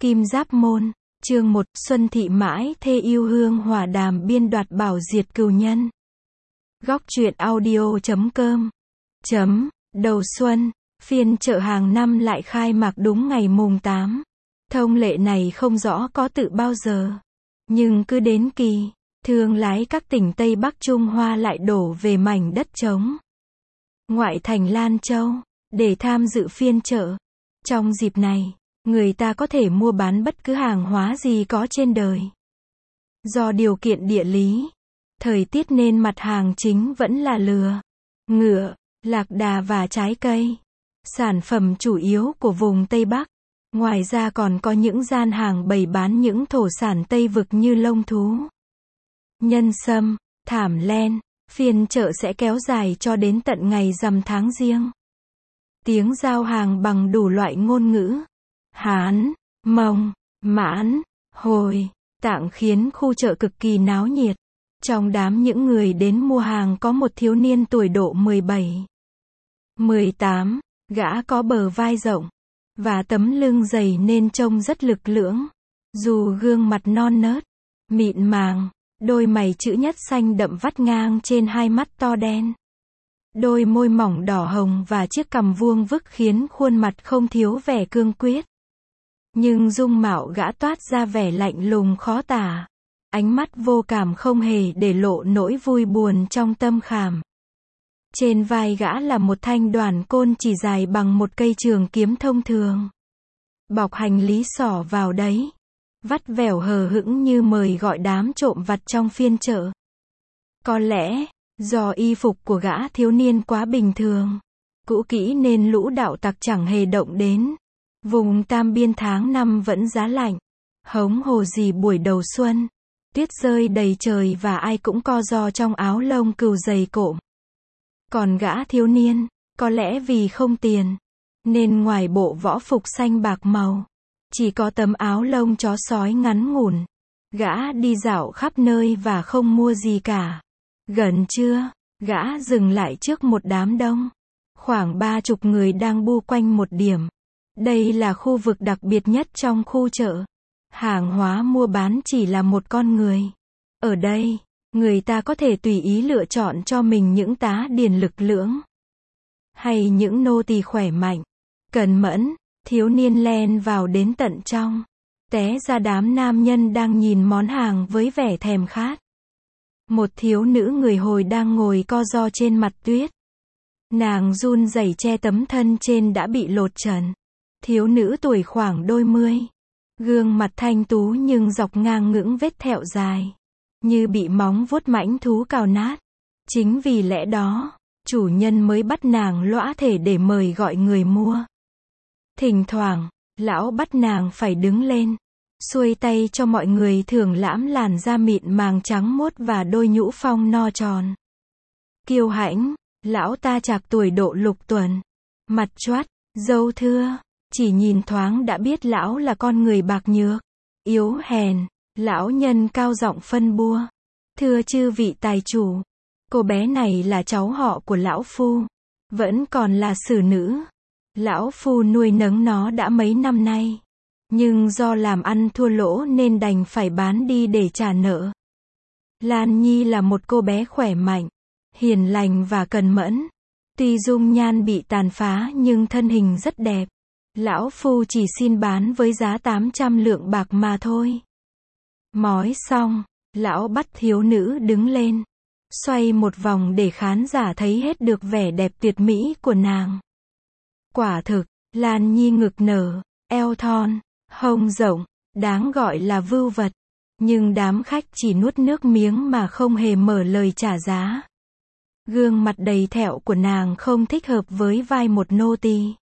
Kim Giáp Môn, chương 1, Xuân Thị Mãi Thê Yêu Hương Hòa Đàm Biên Đoạt Bảo Diệt Cừu Nhân. Góc truyện audio.com. Đầu xuân, phiên chợ hàng năm lại khai mạc đúng ngày mùng 8. Thông lệ này không rõ có tự bao giờ. Nhưng cứ đến kỳ, thương lái các tỉnh Tây Bắc Trung Hoa lại đổ về mảnh đất trống ngoại thành Lan Châu, để tham dự phiên chợ. Trong dịp này, người ta có thể mua bán bất cứ hàng hóa gì có trên đời. Do điều kiện địa lý, thời tiết nên mặt hàng chính vẫn là lừa, ngựa, lạc đà và trái cây. Sản phẩm chủ yếu của vùng Tây Bắc. Ngoài ra còn có những gian hàng bày bán những thổ sản Tây vực như lông thú, nhân sâm, thảm len. Phiên chợ sẽ kéo dài cho đến tận ngày rằm tháng Giêng. Tiếng giao hàng bằng đủ loại ngôn ngữ Hán, Mông, Mãn, Hồi, Tạng khiến khu chợ cực kỳ náo nhiệt. Trong đám những người đến mua hàng có một thiếu niên tuổi độ 17, 18, gã có bờ vai rộng và tấm lưng dày nên trông rất lực lưỡng. Dù gương mặt non nớt, mịn màng, đôi mày chữ nhất xanh đậm vắt ngang trên hai mắt to đen. Đôi môi mỏng đỏ hồng và chiếc cằm vuông vức khiến khuôn mặt không thiếu vẻ cương quyết. Nhưng dung mạo gã toát ra vẻ lạnh lùng khó tả. Ánh mắt vô cảm không hề để lộ nỗi vui buồn trong tâm khảm. Trên vai gã là một thanh đoản côn chỉ dài bằng một cây trường kiếm thông thường. Bọc hành lý xỏ vào đấy. Vắt vẻo hờ hững như mời gọi đám trộm vặt trong phiên chợ. Có lẽ, do y phục của gã thiếu niên quá bình thường, cũ kỹ nên lũ đạo tặc chẳng hề động đến. Vùng Tam Biên tháng 5 vẫn giá lạnh. Hống hồ gì buổi đầu xuân. Tuyết rơi đầy trời và ai cũng co ro trong áo lông cừu dày cộm. Còn gã thiếu niên, có lẽ vì không tiền, nên ngoài bộ võ phục xanh bạc màu, chỉ có tấm áo lông chó sói ngắn ngủn. Gã đi dạo khắp nơi và không mua gì cả. Gần trưa, gã dừng lại trước một đám đông. Khoảng 30 người đang bu quanh một điểm. Đây là khu vực đặc biệt nhất trong khu chợ. Hàng hóa mua bán chỉ là một con người. Ở đây, người ta có thể tùy ý lựa chọn cho mình những tá điền lực lưỡng, hay những nô tỳ khỏe mạnh, cần mẫn. Thiếu niên len vào đến tận trong, té ra đám nam nhân đang nhìn món hàng với vẻ thèm khát. Một thiếu nữ người Hồi đang ngồi co ro trên mặt tuyết. Nàng run rẩy che tấm thân trên đã bị lột trần. Thiếu nữ tuổi khoảng đôi mươi. Gương mặt thanh tú nhưng dọc ngang những vết thẹo dài, như bị móng vuốt mãnh thú cào nát. Chính vì lẽ đó, chủ nhân mới bắt nàng lõa thể để mời gọi người mua. Thỉnh thoảng, lão bắt nàng phải đứng lên, xuôi tay cho mọi người thưởng lãm làn da mịn màng trắng muốt và đôi nhũ phong no tròn. Kiêu hãnh, lão ta chạc tuổi độ lục tuần, mặt choát, râu thưa, chỉ nhìn thoáng đã biết lão là con người bạc nhược, yếu hèn. Lão nhân cao giọng phân bua: "Thưa chư vị tài chủ, cô bé này là cháu họ của lão phu, vẫn còn là xử nữ. Lão phu nuôi nấng nó đã mấy năm nay, nhưng do làm ăn thua lỗ nên đành phải bán đi để trả nợ." Lan Nhi là một cô bé khỏe mạnh, hiền lành và cần mẫn. Tuy dung nhan bị tàn phá nhưng thân hình rất đẹp. Lão phu chỉ xin bán với giá 800 lượng bạc mà thôi. Mói xong, lão bắt thiếu nữ đứng lên, xoay một vòng để khán giả thấy hết được vẻ đẹp tuyệt mỹ của nàng. Quả thực, Lan Nhi ngực nở, eo thon, hông rộng, đáng gọi là vưu vật. Nhưng đám khách chỉ nuốt nước miếng mà không hề mở lời trả giá. Gương mặt đầy thẹo của nàng không thích hợp với vai một nô tỳ.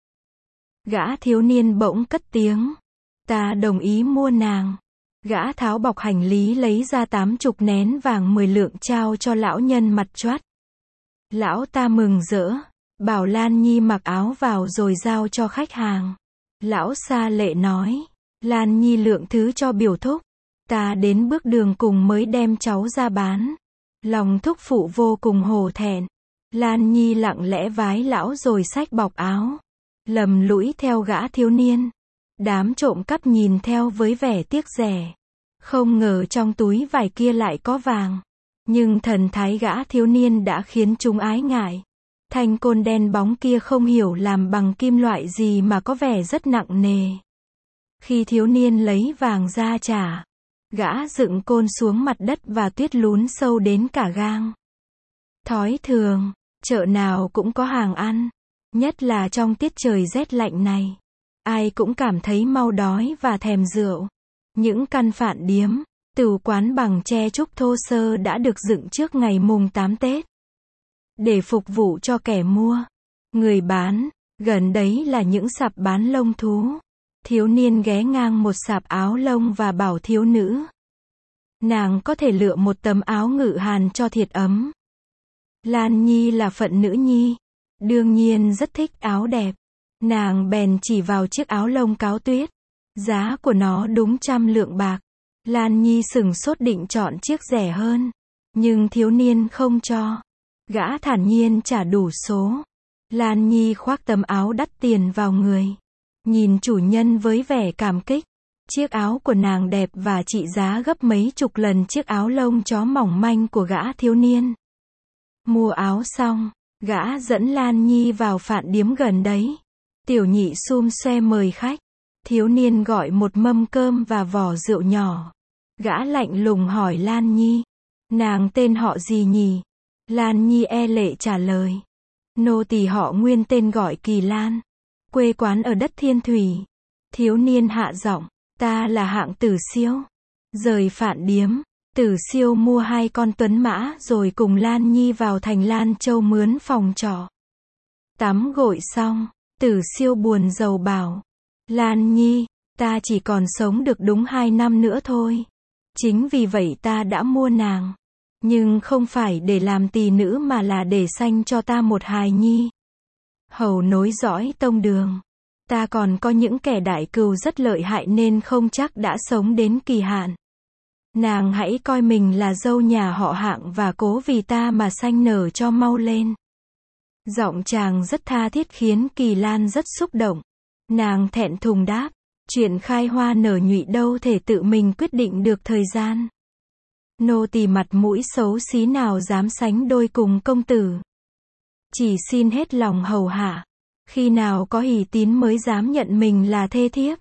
Gã thiếu niên bỗng cất tiếng: "Ta đồng ý mua nàng." Gã tháo bọc hành lý lấy ra 80 nén vàng 10 lượng trao cho lão nhân mặt choát. Lão ta mừng rỡ, bảo Lan Nhi mặc áo vào rồi giao cho khách hàng. Lão sa lệ nói: "Lan Nhi lượng thứ cho biểu thúc. Ta đến bước đường cùng mới đem cháu ra bán." Lòng thúc phụ vô cùng hổ thẹn. Lan Nhi lặng lẽ vái lão rồi xách bọc áo, lầm lũi theo gã thiếu niên. Đám trộm cắp nhìn theo với vẻ tiếc rẻ. Không ngờ trong túi vải kia lại có vàng. Nhưng thần thái gã thiếu niên đã khiến chúng ái ngại. Thanh côn đen bóng kia không hiểu làm bằng kim loại gì mà có vẻ rất nặng nề. Khi thiếu niên lấy vàng ra trả, gã dựng côn xuống mặt đất và tuyết lún sâu đến cả gang. Thói thường, chợ nào cũng có hàng ăn, nhất là trong tiết trời rét lạnh này. Ai cũng cảm thấy mau đói và thèm rượu. Những căn phạn điếm, tửu quán bằng tre trúc thô sơ đã được dựng trước ngày mùng 8 Tết. Để phục vụ cho kẻ mua, người bán, gần đấy là những sạp bán lông thú. Thiếu niên ghé ngang một sạp áo lông và bảo thiếu nữ. Nàng có thể lựa một tấm áo ngự hàn cho thiệt ấm. Lan Nhi là phận nữ nhi, đương nhiên rất thích áo đẹp. Nàng bèn chỉ vào chiếc áo lông cáo tuyết. Giá của nó đúng 100 lượng bạc. Lan Nhi sửng sốt định chọn chiếc rẻ hơn. Nhưng thiếu niên không cho. Gã thản nhiên trả đủ số. Lan Nhi khoác tấm áo đắt tiền vào người. Nhìn chủ nhân với vẻ cảm kích. Chiếc áo của nàng đẹp và trị giá gấp mấy chục lần chiếc áo lông chó mỏng manh của gã thiếu niên. Mua áo xong, gã dẫn Lan Nhi vào phạn điếm gần đấy. Tiểu nhị xum xoe mời khách. Thiếu niên gọi một mâm cơm và vò rượu nhỏ. Gã lạnh lùng hỏi Lan Nhi. Nàng tên họ gì nhỉ? Lan Nhi e lệ trả lời. Nô tỳ họ Nguyên tên gọi Kỳ Lan. Quê quán ở đất Thiên Thủy. Thiếu niên hạ giọng. Ta là hạng Tử Siêu. Rời phạn điếm, Tử Siêu mua 2 con tuấn mã rồi cùng Lan Nhi vào thành Lan Châu mướn phòng trọ. Tắm gội xong, Tử Siêu buồn rầu bảo. Lan Nhi, ta chỉ còn sống được đúng 2 năm nữa thôi. Chính vì vậy ta đã mua nàng. Nhưng không phải để làm tỳ nữ mà là để sanh cho ta một hài nhi. Hầu nối dõi tông đường. Ta còn có những kẻ đại cừu rất lợi hại nên không chắc đã sống đến kỳ hạn. Nàng hãy coi mình là dâu nhà họ Hạng và cố vì ta mà sanh nở cho mau lên. Giọng chàng rất tha thiết khiến Kỳ Lan rất xúc động. Nàng thẹn thùng đáp. Chuyện khai hoa nở nhụy đâu thể tự mình quyết định được thời gian. Nô tỳ mặt mũi xấu xí nào dám sánh đôi cùng công tử. Chỉ xin hết lòng hầu hạ. Khi nào có hỷ tín mới dám nhận mình là thê thiếp.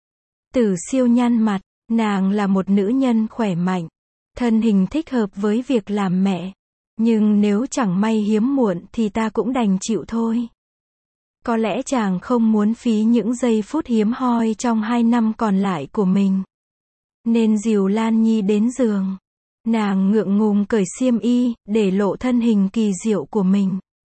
Tử Siêu nhăn mặt. Nàng là một nữ nhân khỏe mạnh. Thân hình thích hợp với việc làm mẹ. Nhưng nếu chẳng may hiếm muộn thì ta cũng đành chịu thôi. Có lẽ chàng không muốn phí những giây phút hiếm hoi trong 2 năm còn lại của mình. Nên dìu Lan Nhi đến giường. Nàng ngượng ngùng cởi xiêm y, để lộ thân hình kỳ diệu của mình.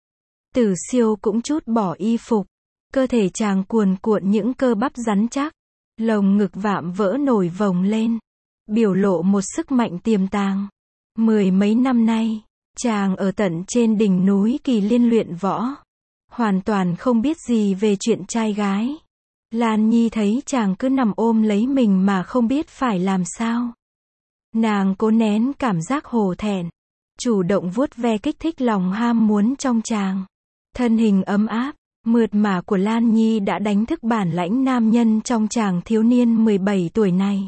Tử Siêu cũng trút bỏ y phục. Cơ thể chàng cuồn cuộn những cơ bắp rắn chắc. Lồng ngực vạm vỡ nổi vòng lên. Biểu lộ một sức mạnh tiềm tàng. 10 mấy năm nay, chàng ở tận trên đỉnh núi Kỳ Liên luyện võ. Hoàn toàn không biết gì về chuyện trai gái. Lan Nhi thấy chàng cứ nằm ôm lấy mình mà không biết phải làm sao. Nàng cố nén cảm giác hổ thẹn. Chủ động vuốt ve kích thích lòng ham muốn trong chàng. Thân hình ấm áp, mượt mà của Lan Nhi đã đánh thức bản lãnh nam nhân trong chàng thiếu niên 17 tuổi này.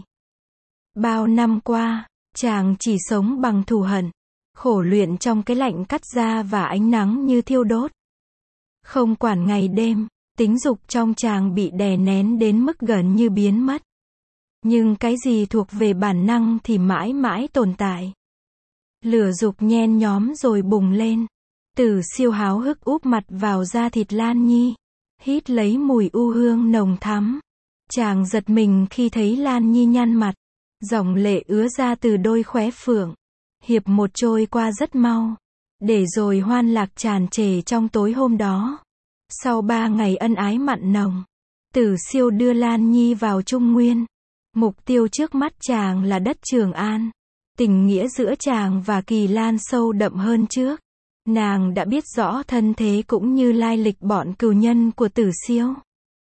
Bao năm qua, chàng chỉ sống bằng thù hận. Khổ luyện trong cái lạnh cắt da và ánh nắng như thiêu đốt. Không quản ngày đêm, tính dục trong chàng bị đè nén đến mức gần như biến mất. Nhưng cái gì thuộc về bản năng thì mãi mãi tồn tại. Lửa dục nhen nhóm rồi bùng lên. Tử Siêu háo hức úp mặt vào da thịt Lan Nhi. Hít lấy mùi u hương nồng thắm. Chàng giật mình khi thấy Lan Nhi nhăn mặt. Dòng lệ ứa ra từ đôi khóe phượng. Hiệp một trôi qua rất mau. Để rồi hoan lạc tràn trề trong tối hôm đó. Sau 3 ngày ân ái mặn nồng, Tử Siêu đưa Lan Nhi vào Trung Nguyên. Mục tiêu trước mắt chàng là đất Trường An. Tình nghĩa giữa chàng và Kỳ Lan sâu đậm hơn trước. Nàng đã biết rõ thân thế cũng như lai lịch bọn cừu nhân của Tử Siêu.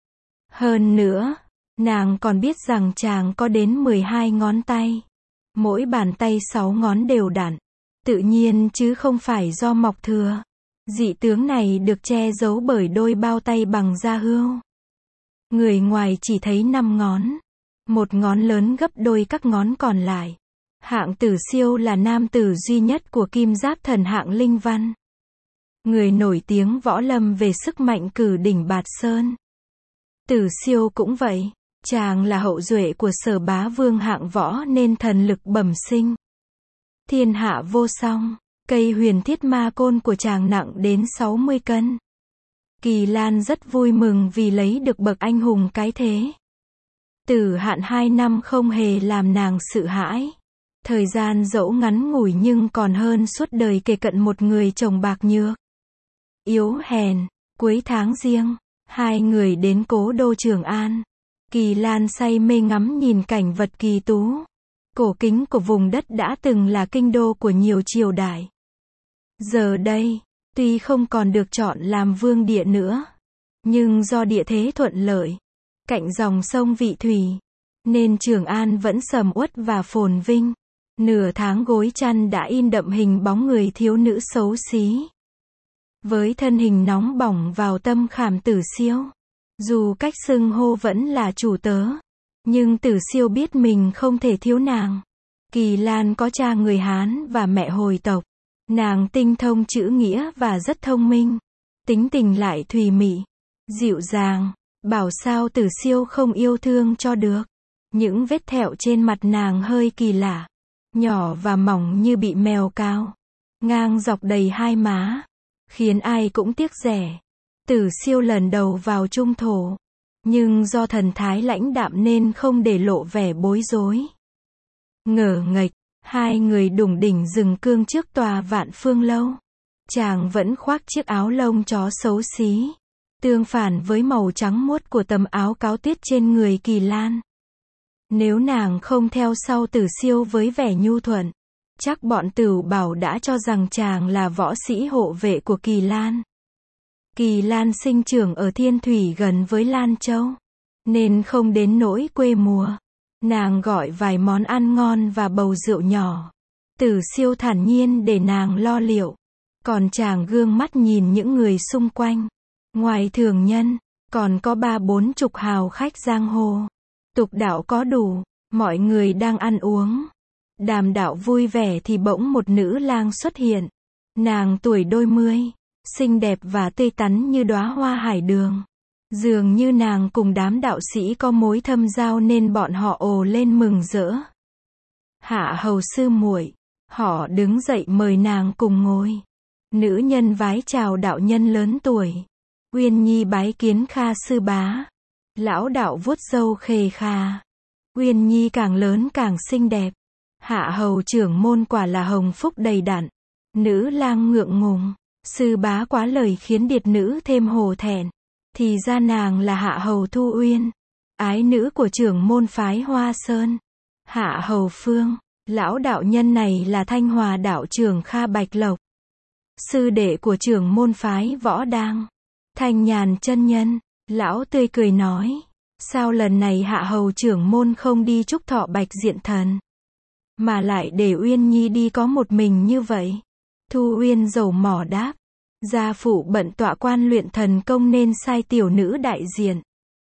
Hơn nữa, nàng còn biết rằng chàng có đến 12 ngón tay. Mỗi bàn tay 6 ngón đều đặn. Tự nhiên chứ không phải do mọc thừa. Dị tướng này được che giấu bởi đôi bao tay bằng da hươu. Người ngoài chỉ thấy 5 ngón. Một ngón lớn gấp đôi các ngón còn lại. Hạng Tử Siêu là nam tử duy nhất của Kim Giáp Thần hạng Linh Văn. Người nổi tiếng võ lâm về sức mạnh cử đỉnh Bạt Sơn. Tử Siêu cũng vậy. Chàng là hậu duệ của Sở Bá Vương hạng võ nên thần lực bẩm sinh. Thiên hạ vô song. Cây huyền thiết ma côn của chàng nặng đến 60 cân. Kỳ Lan rất vui mừng vì lấy được bậc anh hùng cái thế. Tử hạn 2 năm không hề làm nàng sợ hãi. Thời gian dẫu ngắn ngủi nhưng còn hơn suốt đời kề cận một người chồng bạc nhược. Yếu hèn. Cuối tháng Giêng, hai người đến cố đô Trường An. Kỳ Lan say mê ngắm nhìn cảnh vật kỳ tú. Cổ kính của vùng đất đã từng là kinh đô của nhiều triều đại. Giờ đây, tuy không còn được chọn làm vương địa nữa, nhưng do địa thế thuận lợi, cạnh dòng sông Vị Thủy, nên Trường An vẫn sầm uất và phồn vinh. Nửa tháng gối chăn đã in đậm hình bóng người thiếu nữ xấu xí. Với thân hình nóng bỏng vào tâm khảm Tử Siêu. Dù cách xưng hô vẫn là chủ tớ, nhưng Tử Siêu biết mình không thể thiếu nàng. Kỳ Lan có cha người Hán và mẹ hồi tộc. Nàng tinh thông chữ nghĩa và rất thông minh. Tính tình lại thùy mị, dịu dàng. Bảo sao Tử Siêu không yêu thương cho được. Những vết thẹo trên mặt nàng hơi kỳ lạ. Nhỏ và mỏng như bị mèo cào. Ngang dọc đầy hai má. Khiến ai cũng tiếc rẻ. Tử Siêu lần đầu vào trung thổ. Nhưng do thần thái lãnh đạm nên không để lộ vẻ bối rối. Ngờ nghệch, hai người đủng đỉnh dừng cương trước tòa Vạn Phương Lâu. Chàng vẫn khoác chiếc áo lông chó xấu xí. Tương phản với màu trắng muốt của tấm áo cáo tuyết trên người Kỳ Lan. Nếu nàng không theo sau Tử Siêu với vẻ nhu thuận, chắc bọn Tửu Bảo đã cho rằng chàng là võ sĩ hộ vệ của Kỳ Lan. Kỳ Lan sinh trưởng ở Thiên Thủy gần với Lan Châu, nên không đến nỗi quê mùa. Nàng gọi vài món ăn ngon và bầu rượu nhỏ. Tử Siêu thản nhiên để nàng lo liệu. Còn chàng gương mắt nhìn những người xung quanh. Ngoài thường nhân, còn có 30-40 hào khách giang hồ. Tục đạo có đủ, mọi người đang ăn uống. Đàm đạo vui vẻ thì bỗng một nữ lang xuất hiện. Nàng tuổi đôi mươi, xinh đẹp và tươi tắn như đóa hoa hải đường. Dường như nàng cùng đám đạo sĩ có mối thâm giao nên bọn họ ồ lên mừng rỡ. Hạ hầu sư muội, họ đứng dậy mời nàng cùng ngồi. Nữ nhân vái chào đạo nhân lớn tuổi. Uyên Nhi bái kiến Kha sư bá. Lão đạo vuốt râu khề khà. Uyên Nhi càng lớn càng xinh đẹp. Hạ hầu trưởng môn quả là hồng phúc đầy đặn. Nữ lang ngượng ngùng. Sư bá quá lời khiến điệt nữ thêm hổ thẹn. Thì ra nàng là Hạ hầu Thu Uyên, ái nữ của trưởng môn phái Hoa Sơn. Hạ hầu Phương, lão đạo nhân này là Thanh Hòa đạo trưởng Kha Bạch Lộc, sư đệ của trưởng môn phái Võ Đang. Thanh Nhàn chân nhân, lão tươi cười nói, sao lần này Hạ hầu trưởng môn không đi chúc thọ Bạch Diện Thần, mà lại để Uyên Nhi đi có một mình như vậy? Thu Uyên dầu mỏ đáp, gia phụ bận tọa quan luyện thần công nên sai tiểu nữ đại diện.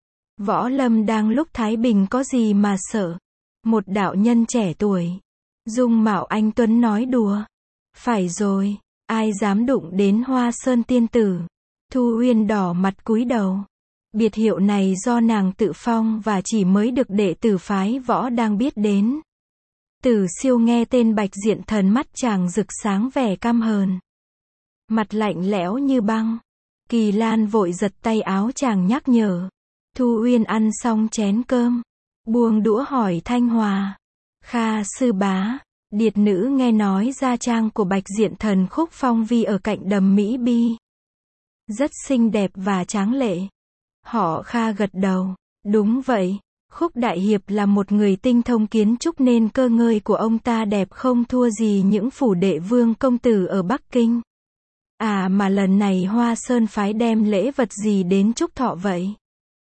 Võ lâm đang lúc thái bình có gì mà sợ. Một đạo nhân trẻ tuổi, dung mạo anh tuấn nói đùa. Phải rồi, ai dám đụng đến Hoa Sơn tiên tử. Thu Uyên đỏ mặt cúi đầu. Biệt hiệu này do nàng tự phong và chỉ mới được đệ tử phái Võ đang biết đến. Tử Siêu nghe tên Bạch Diện Thần, mắt chàng rực sáng vẻ căm hờn. Mặt lạnh lẽo như băng. Kỳ Lan vội giật tay áo chàng nhắc nhở. Thu Uyên ăn xong chén cơm, buông đũa hỏi Thanh Hòa. Kha sư bá, điệt nữ nghe nói gia trang của Bạch Diện Thần Khúc Phong Vi ở cạnh đầm Mỹ Bi rất xinh đẹp và tráng lệ. Họ Kha gật đầu. Đúng vậy, Khúc đại hiệp là một người tinh thông kiến trúc nên cơ ngơi của ông ta đẹp không thua gì những phủ đệ vương công tử ở Bắc Kinh. À mà lần này Hoa Sơn phái đem lễ vật gì đến chúc thọ vậy?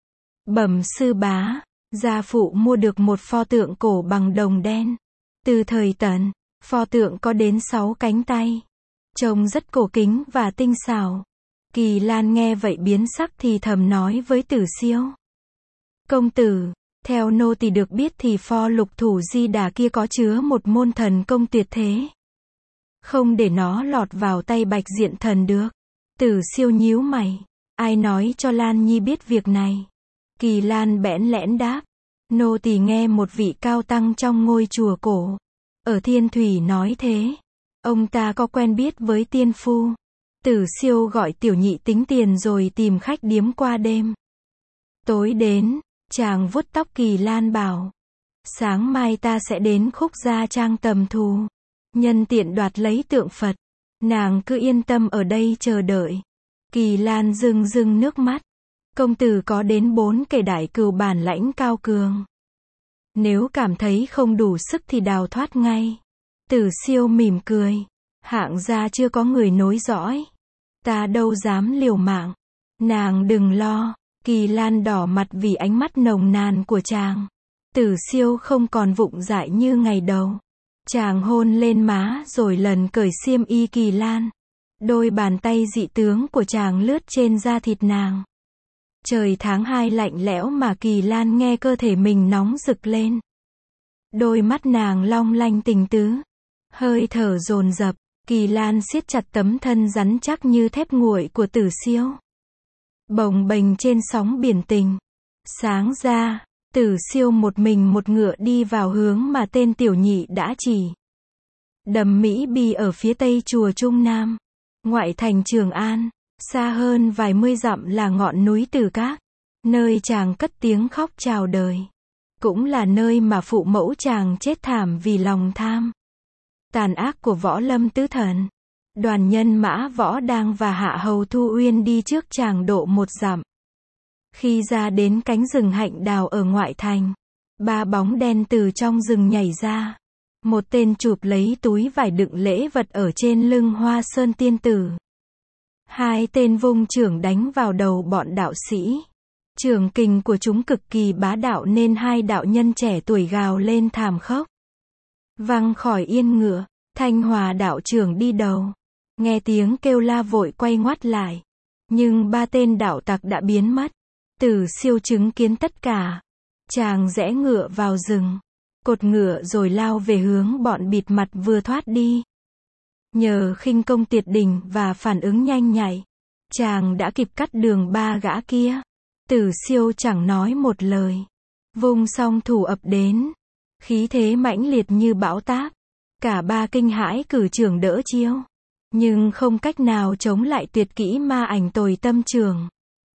Bẩm sư bá, gia phụ mua được một pho tượng cổ bằng đồng đen. Từ thời Tần, pho tượng có đến 6 cánh tay. Trông rất cổ kính và tinh xảo. Kỳ Lan nghe vậy biến sắc thì thầm nói với Tử Siêu. Công tử, theo nô tỳ được biết thì pho lục thủ di đà kia có chứa một môn thần công tuyệt thế. Không để nó lọt vào tay Bạch Diện Thần được. Tử Siêu nhíu mày. Ai nói cho Lan Nhi biết việc này? Kỳ Lan bẽn lẽn đáp. Nô tỳ nghe một vị cao tăng trong ngôi chùa cổ ở Thiên Thủy nói thế. Ông ta có quen biết với tiên phu. Tử Siêu gọi Tiểu Nhị tính tiền rồi tìm khách điếm qua đêm. Tối đến, chàng vuốt tóc Kỳ Lan bảo. Sáng mai ta sẽ đến Khúc Gia Trang tầm thù. Nhân tiện đoạt lấy tượng Phật. Nàng cứ yên tâm ở đây chờ đợi. Kỳ Lan rưng rưng nước mắt. Công tử có đến 4 kẻ đại cừu bản lãnh cao cường. Nếu cảm thấy không đủ sức thì đào thoát ngay. Tử Siêu mỉm cười. Hạng gia chưa có người nối dõi. Ta đâu dám liều mạng. Nàng đừng lo. Kỳ Lan đỏ mặt vì ánh mắt nồng nàn của chàng. Tử Siêu không còn vụng dại như ngày đầu. Chàng hôn lên má rồi lần cởi xiêm y Kỳ Lan. Đôi bàn tay dị tướng của chàng lướt trên da thịt nàng. Trời tháng 2 lạnh lẽo mà Kỳ Lan nghe cơ thể mình nóng rực lên. Đôi mắt nàng long lanh tình tứ. Hơi thở dồn dập, Kỳ Lan siết chặt tấm thân rắn chắc như thép nguội của Tử Siêu. Bồng bềnh trên sóng biển tình. Sáng ra, Tử Siêu một mình một ngựa đi vào hướng mà tên Tiểu Nhị đã chỉ. Đầm Mỹ Bi ở phía tây chùa Trung Nam, ngoại thành Trường An, xa hơn vài mươi dặm là ngọn núi Tử Các, nơi chàng cất tiếng khóc chào đời. Cũng là nơi mà phụ mẫu chàng chết thảm vì lòng tham tàn ác của Võ Lâm tứ thần. Đoàn nhân mã Võ Đang và Hạ Hầu Thu Uyên đi trước chàng độ 1 dặm. Khi ra đến cánh rừng hạnh đào ở ngoại thành, 3 bóng đen từ trong rừng nhảy ra. Một tên chụp lấy túi vải đựng lễ vật ở trên lưng Hoa Sơn tiên tử. 2 tên vung chưởng đánh vào đầu bọn đạo sĩ. Chưởng kình của chúng cực kỳ bá đạo nên 2 đạo nhân trẻ tuổi gào lên thảm khốc. Văng khỏi yên ngựa, Thanh Hòa đạo trưởng đi đầu. Nghe tiếng kêu la vội quay ngoắt lại. Nhưng 3 tên đạo tặc đã biến mất. Tử Siêu chứng kiến tất cả. Chàng rẽ ngựa vào rừng. Cột ngựa rồi lao về hướng bọn bịt mặt vừa thoát đi. Nhờ khinh công tuyệt đỉnh và phản ứng nhanh nhạy, chàng đã kịp cắt đường 3 gã kia. Tử Siêu chẳng nói một lời. Vung song thủ ập đến. Khí thế mãnh liệt như bão táp. Cả 3 kinh hãi cử trưởng đỡ chiêu. Nhưng không cách nào chống lại tuyệt kỹ ma ảnh tồi tâm trường.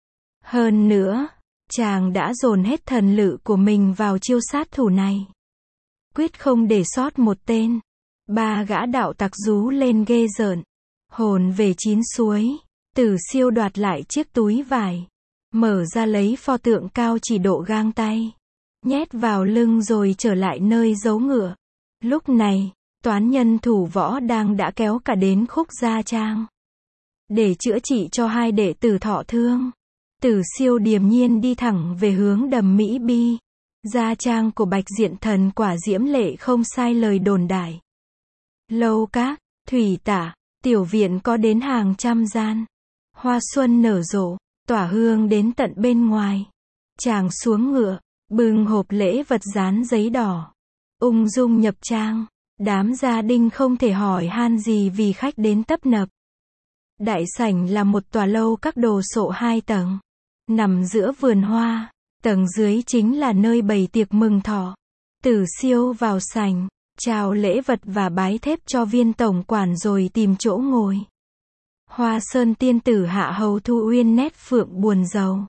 Hơn nữa, chàng đã dồn hết thần lự của mình vào chiêu sát thủ này. Quyết không để sót một tên. 3 gã đạo tặc rú lên ghê rợn. Hồn về 9 suối. Tử Siêu đoạt lại chiếc túi vải. Mở ra lấy pho tượng cao chỉ độ gang tay. Nhét vào lưng rồi trở lại nơi giấu ngựa. Lúc này, toán nhân thủ Võ Đang đã kéo cả đến Khúc Gia Trang. Để chữa trị cho 2 đệ tử thọ thương. Tử Siêu điềm nhiên đi thẳng về hướng đầm Mỹ Bi. Gia trang của Bạch Diện Thần quả diễm lệ không sai lời đồn đại. Lâu các, thủy tả, tiểu viện có đến hàng trăm gian. Hoa xuân nở rộ, tỏa hương đến tận bên ngoài. Chàng xuống ngựa, bưng hộp lễ vật dán giấy đỏ. Ung dung nhập trang. Đám gia đình không thể hỏi han gì vì khách đến tấp nập. Đại sảnh là một tòa lâu các đồ sộ 2 tầng. Nằm giữa vườn hoa. Tầng dưới chính là nơi bày tiệc mừng thọ. Tử Siêu vào sảnh, chào lễ vật và bái thép cho viên tổng quản rồi tìm chỗ ngồi. Hoa Sơn tiên tử Hạ Hầu Thu Uyên nét phượng buồn rầu.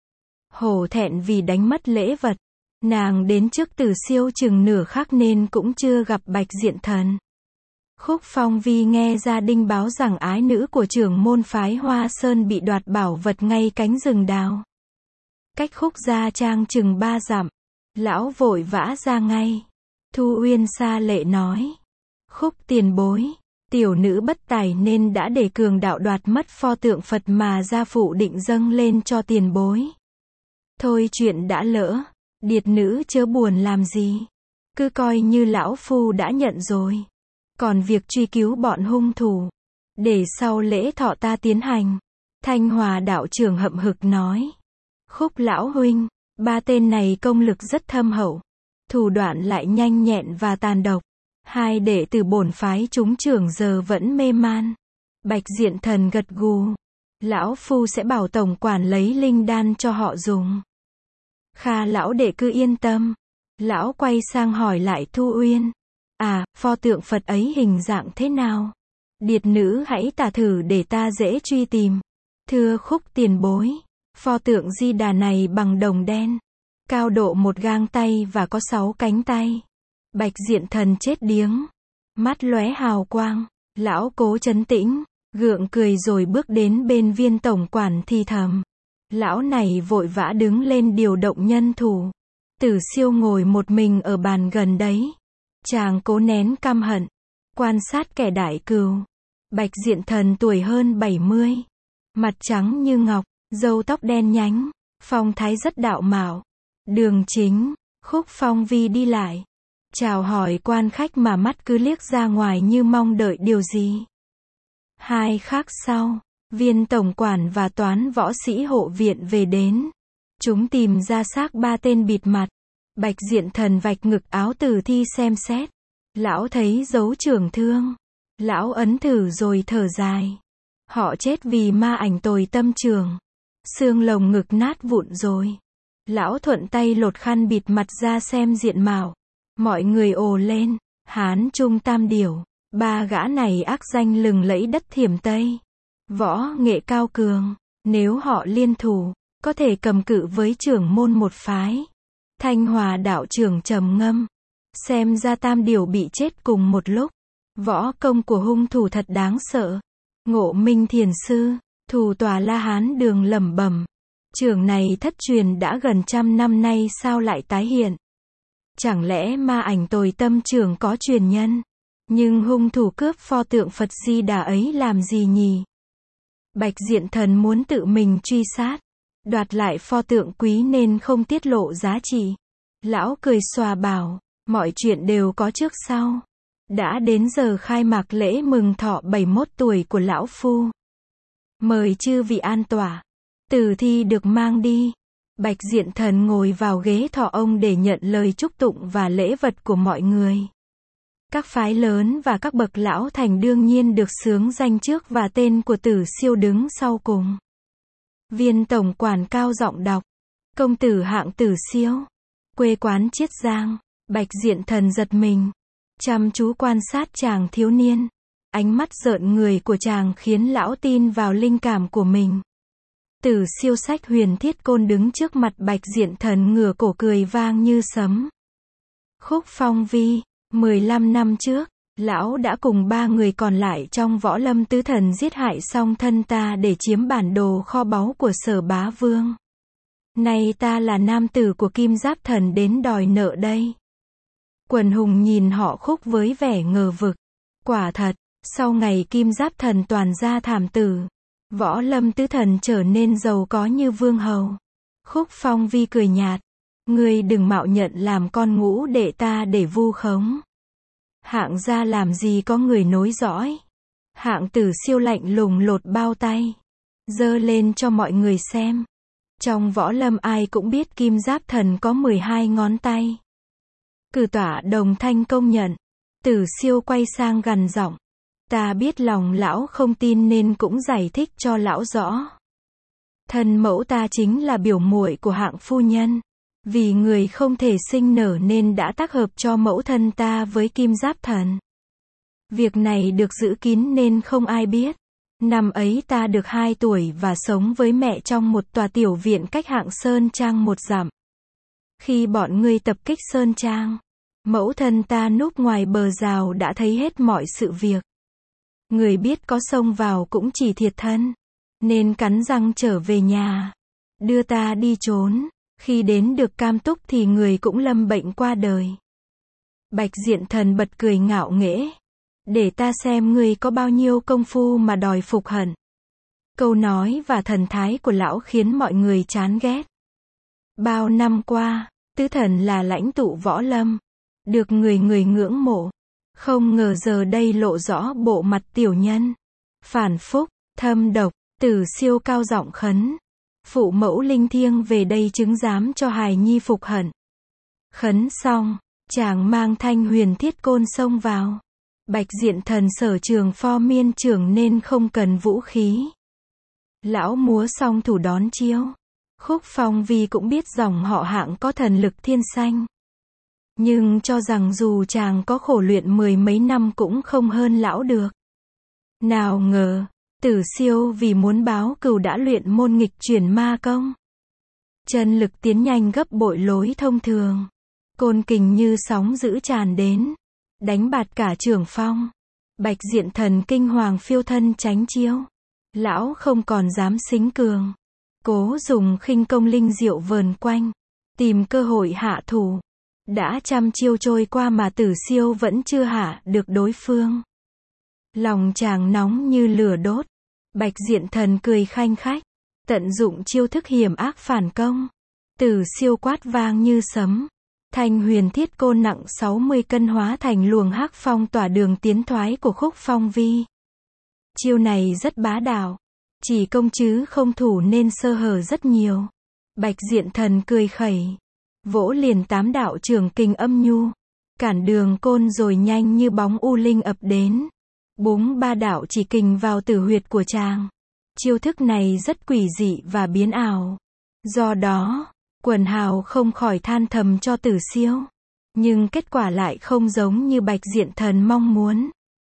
Hổ thẹn vì đánh mất lễ vật. Nàng đến trước Tử Siêu chừng nửa khắc nên cũng chưa gặp Bạch Diện Thần. Khúc Phong Vi nghe gia đình báo rằng ái nữ của trưởng môn phái Hoa Sơn bị đoạt bảo vật ngay cánh rừng đào. Cách Khúc Gia Trang chừng 3 dặm. Lão vội vã ra ngay. Thu Uyên xa lệ nói. Khúc tiền bối. Tiểu nữ bất tài nên đã để cường đạo đoạt mất pho tượng Phật mà gia phụ định dâng lên cho tiền bối. Thôi chuyện đã lỡ. Điệt nữ chớ buồn làm gì. Cứ coi như lão phu đã nhận rồi. Còn việc truy cứu bọn hung thủ, để sau lễ thọ ta tiến hành. Thanh Hòa đạo trưởng hậm hực nói. Khúc lão huynh, Ba tên này công lực rất thâm hậu, thủ đoạn lại nhanh nhẹn và tàn độc. Hai đệ tử bổn phái chúng trưởng giờ vẫn mê man. Bạch Diện Thần gật gù. Lão phu sẽ bảo tổng quản lấy linh đan cho họ dùng. Kha lão đệ cứ yên tâm. Lão quay sang hỏi lại Thu Uyên. À, pho tượng Phật ấy hình dạng thế nào? Điệt nữ hãy tả thử để ta dễ truy tìm. Thưa Khúc tiền bối, pho tượng Di Đà này bằng đồng đen, cao độ 1 gang tay và có 6 cánh tay. Bạch Diện Thần chết điếng, mắt lóe hào quang. Lão cố trấn tĩnh, gượng cười rồi bước đến bên Viên tổng quản thì thầm. Lão này vội vã đứng lên điều động nhân thủ. Tử Siêu ngồi một mình ở bàn gần đấy. Chàng cố nén căm hận, quan sát kẻ đại cừu. Bạch Diện Thần tuổi hơn 70, mặt trắng như ngọc, râu tóc đen nhánh, phong thái rất đạo mạo. Đường Chính, Khúc Phong Vi đi lại, chào hỏi quan khách mà mắt cứ liếc ra ngoài như mong đợi điều gì. Hai khắc sau, Viên tổng quản và toán võ sĩ hộ viện về đến. Chúng tìm ra xác 3 tên bịt mặt. Bạch Diện Thần vạch ngực áo tử thi xem xét. Lão thấy dấu trưởng thương. Lão ấn thử rồi thở dài. Họ chết vì ma ảnh tồi tâm trường. Xương lồng ngực nát vụn rồi. Lão thuận tay lột khăn bịt mặt ra xem diện mạo. Mọi người ồ lên. Hán Trung Tam Điểu. 3 gã này ác danh lừng lẫy đất Thiểm Tây. Võ nghệ cao cường. Nếu họ liên thủ, có thể cầm cự với trưởng môn một phái. Thanh Hòa đạo trưởng trầm ngâm. Xem ra Tam Điểu bị chết cùng một lúc. Võ công của hung thủ thật đáng sợ. Ngộ Minh Thiền Sư, thủ tòa La Hán Đường lẩm bẩm. Trường này thất truyền đã gần 100 năm nay sao lại tái hiện? Chẳng lẽ ma ảnh tồi tâm trường có truyền nhân? Nhưng hung thủ cướp pho tượng Phật Di Đà ấy làm gì nhỉ? Bạch Diện Thần muốn tự mình truy sát, đoạt lại pho tượng quý nên không tiết lộ giá trị. Lão cười xòa bảo, mọi chuyện đều có trước sau. Đã đến giờ khai mạc lễ mừng thọ 71 tuổi của lão phu. Mời chư vị an tọa. Tử thi được mang đi. Bạch Diện Thần ngồi vào ghế thọ ông để nhận lời chúc tụng và lễ vật của mọi người. Các phái lớn và các bậc lão thành đương nhiên được xướng danh trước và tên của Tử Siêu đứng sau cùng. Viên tổng quản cao giọng đọc. Công tử hạng Tử Siêu. Quê quán Chiết Giang. Bạch Diện Thần giật mình. Chăm chú quan sát chàng thiếu niên. Ánh mắt rợn người của chàng khiến lão tin vào linh cảm của mình. Tử Siêu xách huyền thiết côn đứng trước mặt Bạch Diện Thần ngửa cổ cười vang như sấm. Khúc Phong Vi, 15 năm trước, lão đã cùng 3 người còn lại trong Võ Lâm Tứ Thần giết hại xong thân ta để chiếm bản đồ kho báu của Sở Bá Vương. Nay ta là nam tử của Kim Giáp Thần đến đòi nợ đây. Quần hùng nhìn họ Khúc với vẻ ngờ vực. Quả thật, sau ngày Kim Giáp Thần toàn gia thảm tử, Võ Lâm Tứ Thần trở nên giàu có như vương hầu. Khúc Phong Vi cười nhạt. Ngươi đừng mạo nhận làm con ngũ đệ ta để vu khống. Hạng gia làm gì có người nối dõi. Hạng Tử Siêu lạnh lùng lột bao tay, giơ lên cho mọi người xem. Trong Võ Lâm ai cũng biết Kim Giáp Thần có 12 ngón tay. Cử tọa Đồng Thanh công nhận. Tử Siêu quay sang gằn giọng. Ta biết lòng lão không tin nên cũng giải thích cho lão rõ. Thân mẫu ta chính là biểu muội của Hạng phu nhân. Vì người không thể sinh nở nên đã tác hợp cho mẫu thân ta với Kim Giáp Thần. Việc này được giữ kín nên không ai biết. Năm ấy ta được 2 tuổi và sống với mẹ trong một tòa tiểu viện cách Hạng Sơn Trang 1 dặm. Khi bọn ngươi tập kích Sơn Trang, mẫu thân ta núp ngoài bờ rào đã thấy hết mọi sự việc. Người biết có xông vào cũng chỉ thiệt thân, nên cắn răng trở về nhà, đưa ta đi trốn. Khi đến được Cam Túc thì người cũng lâm bệnh qua đời. Bạch Diện Thần bật cười ngạo nghễ. Để ta xem ngươi có bao nhiêu công phu mà đòi phục hận. Câu nói và thần thái của lão khiến mọi người chán ghét. Bao năm qua, Tứ Thần là lãnh tụ Võ Lâm, được người ngưỡng mộ. Không ngờ giờ đây lộ rõ bộ mặt tiểu nhân, phản phúc, thâm độc. Tử Siêu cao giọng khấn. Phụ mẫu linh thiêng về đây chứng giám cho hài nhi phục hận. Khấn xong, chàng mang Thanh Huyền Thiết Côn xông vào. Bạch Diện Thần sở trường phò miên trưởng nên không cần vũ khí. Lão múa xong thủ đón chiêu. Khúc Phong Vi cũng biết dòng họ Hạng có thần lực thiên sanh. Nhưng cho rằng dù chàng có khổ luyện 10 mấy năm cũng không hơn lão được. Nào ngờ, Tử Siêu vì muốn báo cừu đã luyện môn nghịch chuyển ma công. Chân lực tiến nhanh gấp bội lối thông thường. Côn kình như sóng dữ tràn đến. Đánh bạt cả Trưởng Phong. Bạch Diện Thần kinh hoàng phiêu thân tránh chiêu. Lão không còn dám xính cường. Cố dùng khinh công linh diệu vờn quanh. Tìm cơ hội hạ thủ. Đã trăm chiêu trôi qua mà Tử Siêu vẫn chưa hạ được đối phương. Lòng chàng nóng như lửa đốt. Bạch Diện Thần cười khanh khách. Tận dụng chiêu thức hiểm ác phản công. Tử Siêu quát vang như sấm. Thanh Huyền Thiết Côn nặng 60 cân hóa thành luồng hắc phong tỏa đường tiến thoái của Khúc Phong Vi. Chiêu này rất bá đạo. Chỉ công chứ không thủ nên sơ hở rất nhiều. Bạch Diện Thần cười khẩy. Vỗ liền 8 đạo trường kình âm nhu. Cản đường côn rồi nhanh như bóng u linh ập đến. Búng 3 đạo chỉ kình vào tử huyệt của chàng. Chiêu thức này rất quỷ dị và biến ảo. Do đó, quần hào không khỏi than thầm cho Tử Siêu. Nhưng kết quả lại không giống như Bạch Diện Thần mong muốn.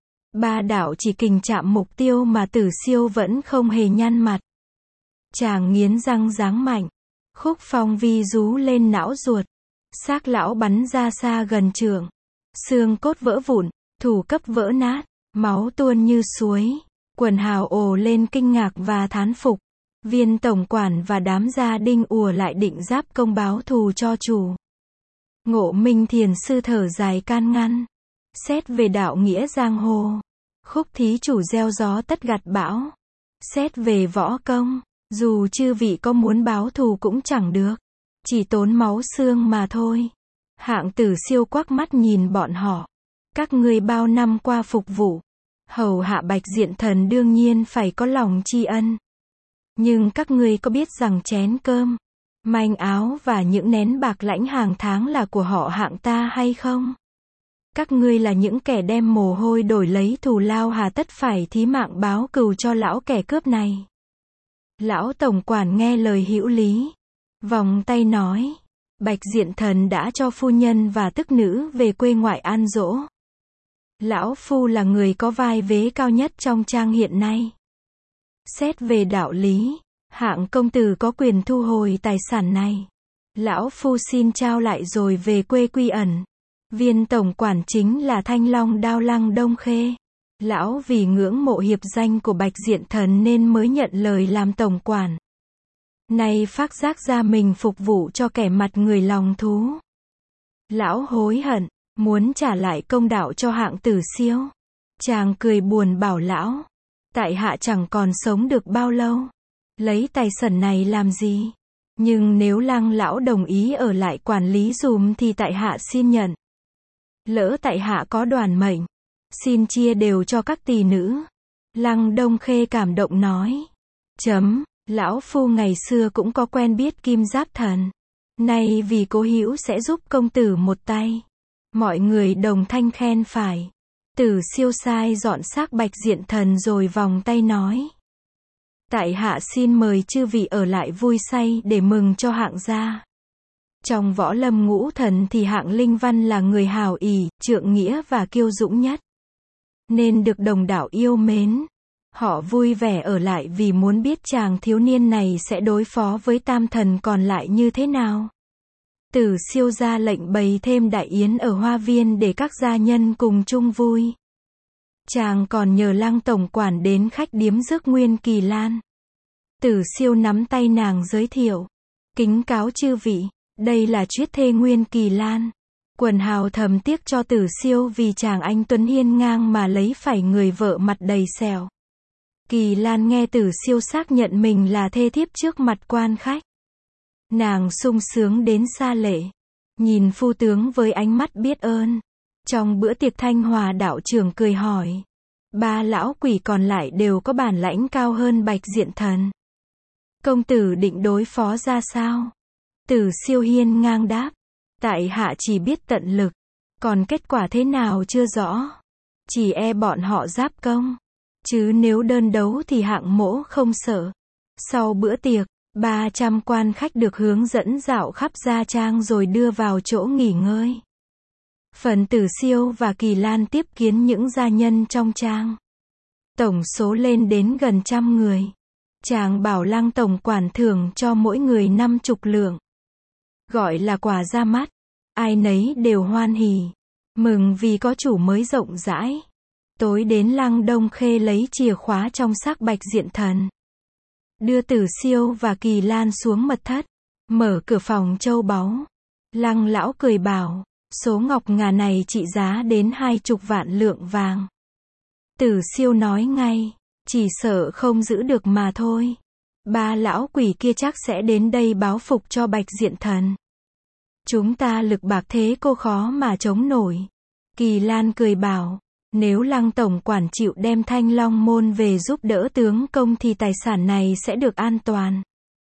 3 đạo chỉ kình chạm mục tiêu mà Tử Siêu vẫn không hề nhăn mặt. Chàng nghiến răng giáng mạnh. Khúc Phong Vi rú lên não ruột. Xác lão bắn ra xa gần trượng. Xương cốt vỡ vụn, thủ cấp vỡ nát, máu tuôn như suối. Quần hào ồ lên kinh ngạc và thán phục. Viên tổng quản và đám gia đinh ùa lại định giáp công báo thù cho chủ. Ngộ Minh Thiền sư thở dài can ngăn. Xét về đạo nghĩa giang hồ. Khúc thí chủ gieo gió tất gặt bão. Xét về võ công. Dù chư vị có muốn báo thù cũng chẳng được. Chỉ tốn máu xương mà thôi. Hạng Tử Siêu quắc mắt nhìn bọn họ. Các ngươi bao năm qua phục vụ. Hầu hạ Bạch Diện Thần đương nhiên phải có lòng tri ân. Nhưng các ngươi có biết rằng chén cơm, manh áo và những nén bạc lãnh hàng tháng là của họ Hạng ta hay không? Các ngươi là những kẻ đem mồ hôi đổi lấy thù lao, hà tất phải thí mạng báo cừu cho lão kẻ cướp này. Lão tổng quản nghe lời hữu lý, vòng tay nói, Bạch Diện Thần đã cho phu nhân và tức nữ về quê ngoại an dỗ. Lão phu là người có vai vế cao nhất trong trang hiện nay. Xét về đạo lý, Hạng công tử có quyền thu hồi tài sản này. Lão phu xin trao lại rồi về quê quy ẩn. Viên tổng quản chính là Thanh Long Đao Lăng Đông Khê. Lão vì ngưỡng mộ hiệp danh của Bạch Diện Thần nên mới nhận lời làm tổng quản. Nay phác giác ra mình phục vụ cho kẻ mặt người lòng thú. Lão hối hận, muốn trả lại công đạo cho Hạng Tử Siêu. Chàng cười buồn bảo lão, tại hạ chẳng còn sống được bao lâu. Lấy tài sản này làm gì? Nhưng nếu Lăng lão đồng ý ở lại quản lý dùm thì tại hạ xin nhận. Lỡ tại hạ có đoàn mệnh, xin chia đều cho các tỳ nữ. Lăng Đông Khê cảm động nói. Lão phu ngày xưa cũng có quen biết Kim Giáp Thần. Nay vì cố hữu sẽ giúp công tử một tay. Mọi người đồng thanh khen phải. Tử Siêu sai dọn xác Bạch Diện Thần rồi vòng tay nói. Tại hạ xin mời chư vị ở lại vui say để mừng cho Hạng gia. Trong võ lâm ngũ thần thì Hạng Linh Văn là người hào ỷ, trượng nghĩa và kiêu dũng nhất. Nên được đồng đạo yêu mến. Họ vui vẻ ở lại vì muốn biết chàng thiếu niên này sẽ đối phó với tam thần còn lại như thế nào. Tử Siêu ra lệnh bày thêm đại yến ở hoa viên để các gia nhân cùng chung vui. Chàng còn nhờ Lăng tổng quản đến khách điếm rước Nguyên Kỳ Lan. Tử Siêu nắm tay nàng giới thiệu. Kính cáo chư vị, đây là chuyết thê Nguyên Kỳ Lan. Quần hào thầm tiếc cho Tử Siêu vì chàng anh tuấn hiên ngang mà lấy phải người vợ mặt đầy sẹo. Kỳ Lan nghe Tử Siêu xác nhận mình là thê thiếp trước mặt quan khách. Nàng sung sướng đến xa lệ. Nhìn phu tướng với ánh mắt biết ơn. Trong bữa tiệc Thanh Hòa đạo trưởng cười hỏi. Ba lão quỷ còn lại đều có bản lãnh cao hơn Bạch Diện Thần. Công tử định đối phó ra sao? Tử Siêu hiên ngang đáp. Tại hạ chỉ biết tận lực. Còn kết quả thế nào chưa rõ. Chỉ e bọn họ giáp công. Chứ nếu đơn đấu thì hạng mỗ không sợ. Sau bữa tiệc, 300 quan khách được hướng dẫn dạo khắp Gia Trang rồi đưa vào chỗ nghỉ ngơi. Phần Tử Siêu và Kỳ Lan tiếp kiến những gia nhân trong trang. Tổng số lên đến gần 100 người. Chàng bảo Lăng tổng quản thưởng cho mỗi người 50 lượng. Gọi là quà ra mắt. Ai nấy đều hoan hỉ. Mừng vì có chủ mới rộng rãi. Tối đến Lăng Đông Khê lấy chìa khóa trong xác Bạch Diện Thần. Đưa Tử Siêu và Kỳ Lan xuống mật thất. Mở cửa phòng châu báu. Lăng lão cười bảo. Số ngọc ngà này trị giá đến 20 vạn lượng vàng. Tử Siêu nói ngay. Chỉ sợ không giữ được mà thôi. 3 lão quỷ kia chắc sẽ đến đây báo phục cho Bạch Diện Thần. Chúng ta lực bạc thế cô khó mà chống nổi. Kỳ Lan cười bảo. Nếu Lăng tổng quản chịu đem Thanh Long môn về giúp đỡ tướng công thì tài sản này sẽ được an toàn.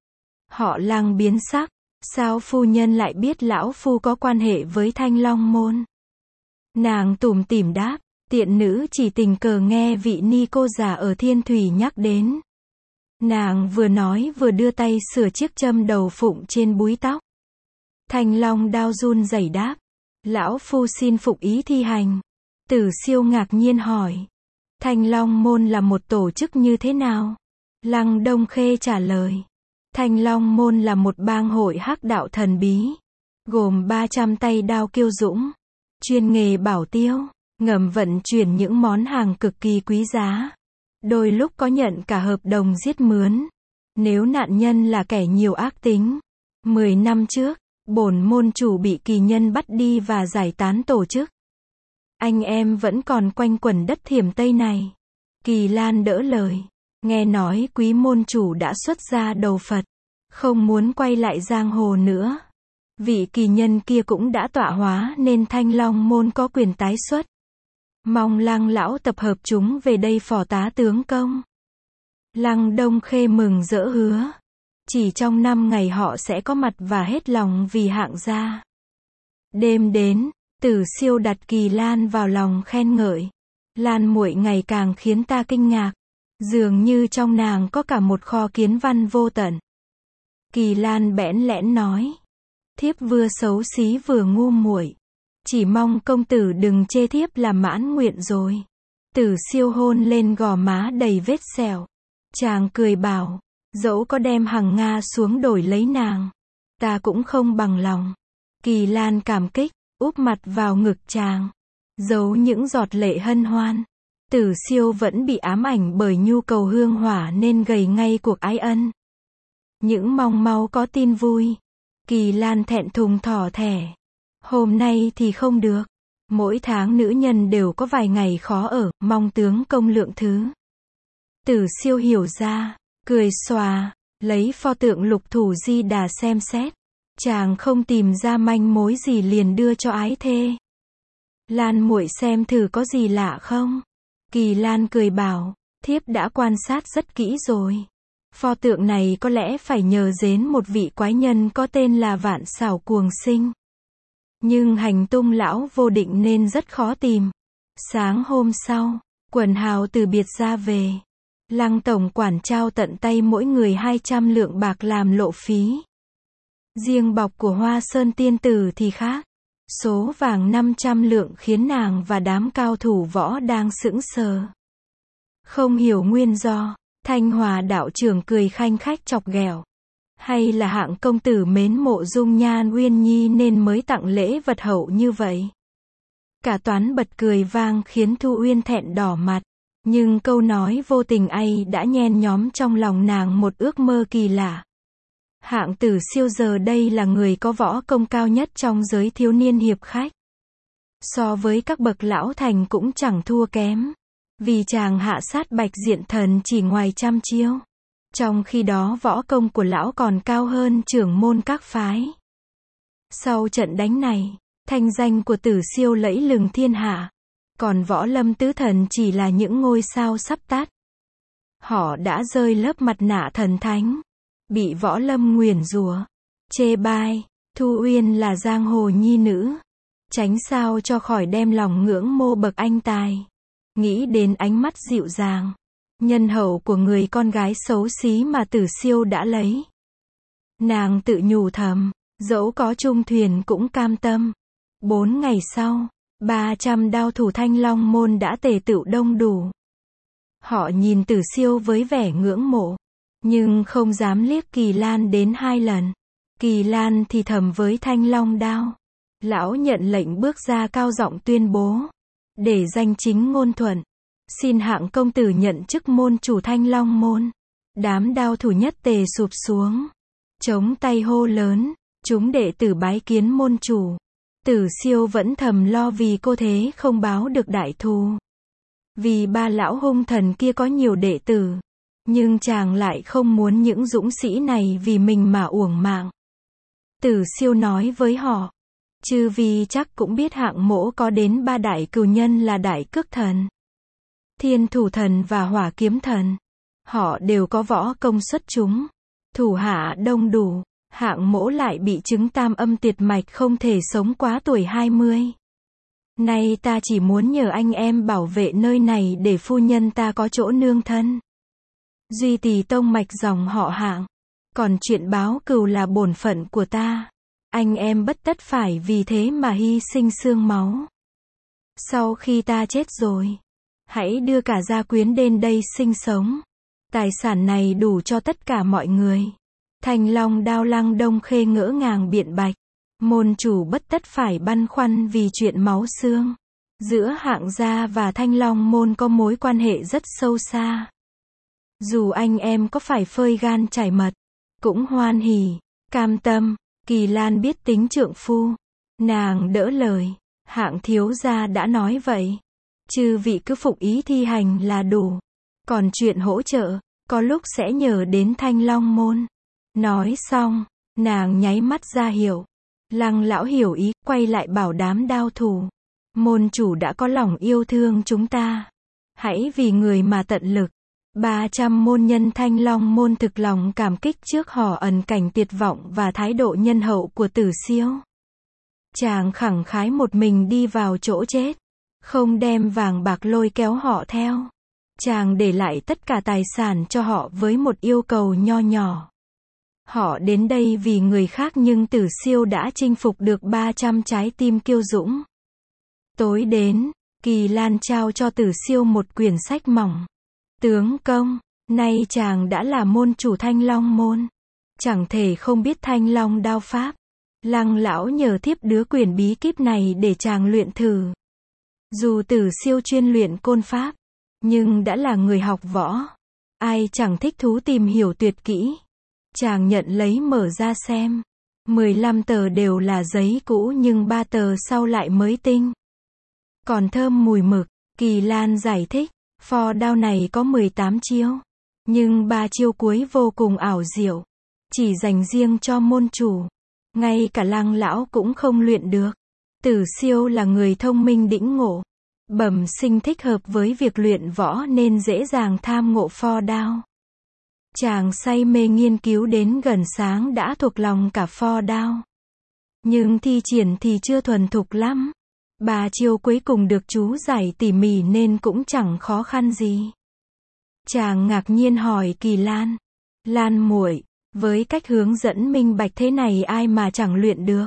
Họ Lăng biến sắc. Sao phu nhân lại biết lão phu có quan hệ với Thanh Long môn? Nàng tủm tỉm đáp. Tiện nữ chỉ tình cờ nghe vị ni cô già ở Thiên Thủy nhắc đến. Nàng vừa nói vừa đưa tay sửa chiếc châm đầu phụng trên búi tóc. Thanh Long đao run rẩy đáp. Lão phu xin phục ý thi hành. Tử Siêu ngạc nhiên hỏi. Thanh Long môn là một tổ chức như thế nào? Lăng Đông Khê trả lời. Thanh Long môn là một bang hội hắc đạo thần bí. Gồm 300 tay đao kiêu dũng. Chuyên nghề bảo tiêu. Ngầm vận chuyển những món hàng cực kỳ quý giá. Đôi lúc có nhận cả hợp đồng giết mướn. Nếu nạn nhân là kẻ nhiều ác tính. 10 năm trước, bổn môn chủ bị kỳ nhân bắt đi và giải tán tổ chức. Anh em vẫn còn quanh quẩn đất Thiểm Tây này. Kỳ Lan đỡ lời. Nghe nói quý môn chủ đã xuất gia đầu Phật. Không muốn quay lại giang hồ nữa. Vị kỳ nhân kia cũng đã tọa hóa nên Thanh Long môn có quyền tái xuất. Mong Lăng lão tập hợp chúng về đây phò tá tướng công. Lăng Đông Khê mừng rỡ hứa. Chỉ trong 5 ngày họ sẽ có mặt và hết lòng vì hạng gia. Đêm đến, Tử Siêu đặt Kỳ Lan vào lòng khen ngợi. Lan muội ngày càng khiến ta kinh ngạc. Dường như trong nàng có cả một kho kiến văn vô tận. Kỳ Lan bẽn lẽn nói. Thiếp vừa xấu xí vừa ngu muội. Chỉ mong công tử đừng chê thiếp là mãn nguyện rồi. Tử Siêu hôn lên gò má đầy vết sẹo. Chàng cười bảo. Dẫu có đem hằng Nga xuống đổi lấy nàng. Ta cũng không bằng lòng. Kỳ Lan cảm kích. Úp mặt vào ngực chàng. Giấu những giọt lệ hân hoan. Tử Siêu vẫn bị ám ảnh bởi nhu cầu hương hỏa nên gầy ngay cuộc ái ân. Những mong mau có tin vui. Kỳ Lan thẹn thùng thỏ thẻ. Hôm nay thì không được. Mỗi tháng nữ nhân đều có vài ngày khó ở, mong tướng công lượng thứ. Tử Siêu hiểu ra, cười xòa, lấy pho tượng Lục Thủ Di Đà xem xét. Chàng không tìm ra manh mối gì liền đưa cho ái thê. Lan muội xem thử có gì lạ không? Kỳ Lan cười bảo, thiếp đã quan sát rất kỹ rồi. Pho tượng này có lẽ phải nhờ đến một vị quái nhân có tên là Vạn Xảo Cuồng Sinh. Nhưng hành tung lão vô định nên rất khó tìm. Sáng hôm sau, quần hào từ biệt ra về. Lăng tổng quản trao tận tay mỗi người 200 lượng bạc làm lộ phí. Riêng bọc của Hoa Sơn tiên tử thì khác. Số vàng 500 lượng khiến nàng và đám cao thủ võ đang sững sờ. Không hiểu nguyên do, Thanh Hòa đạo trưởng cười khanh khách chọc ghẹo. Hay là hạng công tử mến mộ dung nhan Uyên Nhi nên mới tặng lễ vật hậu như vậy. Cả toán bật cười vang khiến Thu Uyên thẹn đỏ mặt. Nhưng câu nói vô tình ấy đã nhen nhóm trong lòng nàng một ước mơ kỳ lạ. Hạng Tử Siêu giờ đây là người có võ công cao nhất trong giới thiếu niên hiệp khách. So với các bậc lão thành cũng chẳng thua kém. Vì chàng hạ sát Bạch Diện Thần chỉ ngoài 100 chiêu. Trong khi đó võ công của lão còn cao hơn trưởng môn các phái. Sau trận đánh này, thanh danh của Tử Siêu lẫy lừng thiên hạ. Còn võ lâm tứ thần chỉ là những ngôi sao sắp tắt. Họ đã rơi lớp mặt nạ thần thánh. bị võ lâm nguyền rủa, chê bai, Thu Uyên là giang hồ nhi nữ, tránh sao cho khỏi đem lòng ngưỡng mộ bậc anh tài. Nghĩ đến ánh mắt dịu dàng, nhân hậu của người con gái xấu xí mà Tử Siêu đã lấy. Nàng tự nhủ thầm, dẫu có chung thuyền cũng cam tâm. 4 ngày sau, 300 đao thủ Thanh Long môn đã tề tựu đông đủ. Họ nhìn Tử Siêu với vẻ ngưỡng mộ, nhưng không dám liếc Kỳ Lan đến 2 lần. Kỳ Lan thì thầm với Thanh Long đao. Lão nhận lệnh bước ra cao giọng tuyên bố. Để danh chính ngôn thuận, xin hạng công tử nhận chức môn chủ Thanh Long môn. Đám đao thủ nhất tề sụp xuống, chống tay hô lớn, chúng đệ tử bái kiến môn chủ. Tử Siêu vẫn thầm lo vì cô thế không báo được đại thù. Vì ba lão hung thần kia có nhiều đệ tử, nhưng chàng lại không muốn những dũng sĩ này vì mình mà uổng mạng. Tử Siêu nói với họ, chư vì chắc cũng biết hạng mỗ có đến 3 đại cừu nhân là Đại Cước Thần, Thiên Thủ Thần và Hỏa Kiếm Thần. Họ đều có võ công xuất chúng, thủ hạ đông đủ, hạng mỗ lại bị chứng tam âm tuyệt mạch không thể sống quá tuổi 20. Nay ta chỉ muốn nhờ anh em bảo vệ nơi này để phu nhân ta có chỗ nương thân. Duy tỳ tông mạch dòng họ Hạng, còn chuyện báo cừu là bổn phận của ta. Anh em bất tất phải vì thế mà hy sinh xương máu. Sau khi ta chết rồi, hãy đưa cả gia quyến đến đây sinh sống. Tài sản này đủ cho tất cả mọi người. Thanh Long đao Lăng Đông Khê ngỡ ngàng biện bạch. Môn chủ bất tất phải băn khoăn vì chuyện máu xương. Giữa Hạng gia và Thanh Long môn có mối quan hệ rất sâu xa. Dù anh em có phải phơi gan chảy mật, cũng hoan hỉ, cam tâm. Kỳ Lan biết tính trượng phu. Nàng đỡ lời, Hạng thiếu gia đã nói vậy. Chư vị cứ phục ý thi hành là đủ. Còn chuyện hỗ trợ, có lúc sẽ nhờ đến Thanh Long môn. Nói xong, nàng nháy mắt ra hiệu. Lăng lão hiểu ý, quay lại bảo đám đao thủ. Môn chủ đã có lòng yêu thương chúng ta. Hãy vì người mà tận lực. 300 môn nhân Thanh Long môn thực lòng cảm kích trước hò ẩn cảnh tuyệt vọng và thái độ nhân hậu của Tử Siêu. Chàng khẳng khái một mình đi vào chỗ chết, không đem vàng bạc lôi kéo họ theo. Chàng để lại tất cả tài sản cho họ với một yêu cầu nho nhỏ. Họ đến đây vì người khác nhưng Tử Siêu đã chinh phục được 300 trái tim kiêu dũng. Tối đến, Kỳ Lan trao cho Tử Siêu một quyển sách mỏng. Tướng công, nay chàng đã là môn chủ Thanh Long môn, chẳng thể không biết Thanh Long đao pháp. Lăng lão nhờ thiếp đứa quyển bí kíp này để chàng luyện thử. Dù Tử Siêu chuyên luyện côn pháp, nhưng đã là người học võ, ai chẳng thích thú tìm hiểu tuyệt kỹ. Chàng nhận lấy mở ra xem. 15 tờ đều là giấy cũ nhưng 3 tờ sau lại mới tinh. Còn thơm mùi mực. Kỳ Lan giải thích, pho đao này có 18 chiêu, nhưng 3 chiêu cuối vô cùng ảo diệu, chỉ dành riêng cho môn chủ. Ngay cả Lăng lão cũng không luyện được. Tử Siêu là người thông minh đĩnh ngộ, bẩm sinh thích hợp với việc luyện võ nên dễ dàng tham ngộ pho đao. Chàng say mê nghiên cứu đến gần sáng đã thuộc lòng cả pho đao. Nhưng thi triển thì chưa thuần thục lắm. 3 chiêu cuối cùng được chú giải tỉ mỉ nên cũng chẳng khó khăn gì. Chàng ngạc nhiên hỏi Kỳ Lan, Lan muội, với cách hướng dẫn minh bạch thế này ai mà chẳng luyện được.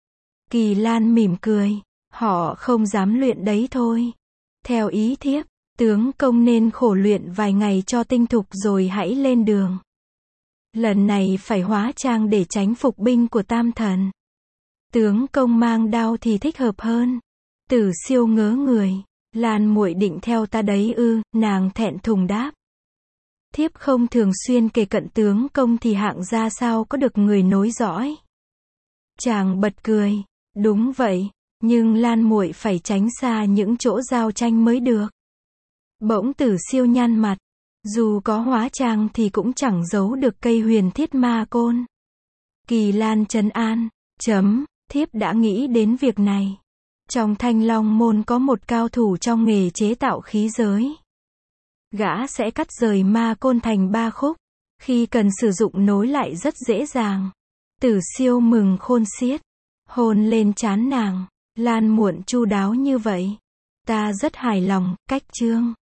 Kỳ Lan mỉm cười, họ không dám luyện đấy thôi. Theo ý thiếp, tướng công nên khổ luyện vài ngày cho tinh thục rồi hãy lên đường. Lần này phải hóa trang để tránh phục binh của Tam Thần. Tướng công mang đao thì thích hợp hơn. Tử Siêu ngớ người, Lan muội định theo ta đấy ư? Nàng thẹn thùng đáp. Thiếp không thường xuyên kề cận tướng công thì Hạng gia sao có được người nối dõi. Chàng bật cười, đúng vậy, nhưng Lan muội phải tránh xa những chỗ giao tranh mới được. Bỗng Tử Siêu nhăn mặt, dù có hóa trang thì cũng chẳng giấu được cây huyền thiết ma côn. Kỳ Lan trấn an, thiếp đã nghĩ đến việc này. Trong Thanh Long môn có một cao thủ trong nghề chế tạo khí giới. Gã sẽ cắt rời ma côn thành 3 khúc. Khi cần sử dụng nối lại rất dễ dàng. Tử Siêu mừng khôn xiết. Hôn lên trán nàng. Lan Muộn chu đáo như vậy. Ta rất hài lòng, cách chương.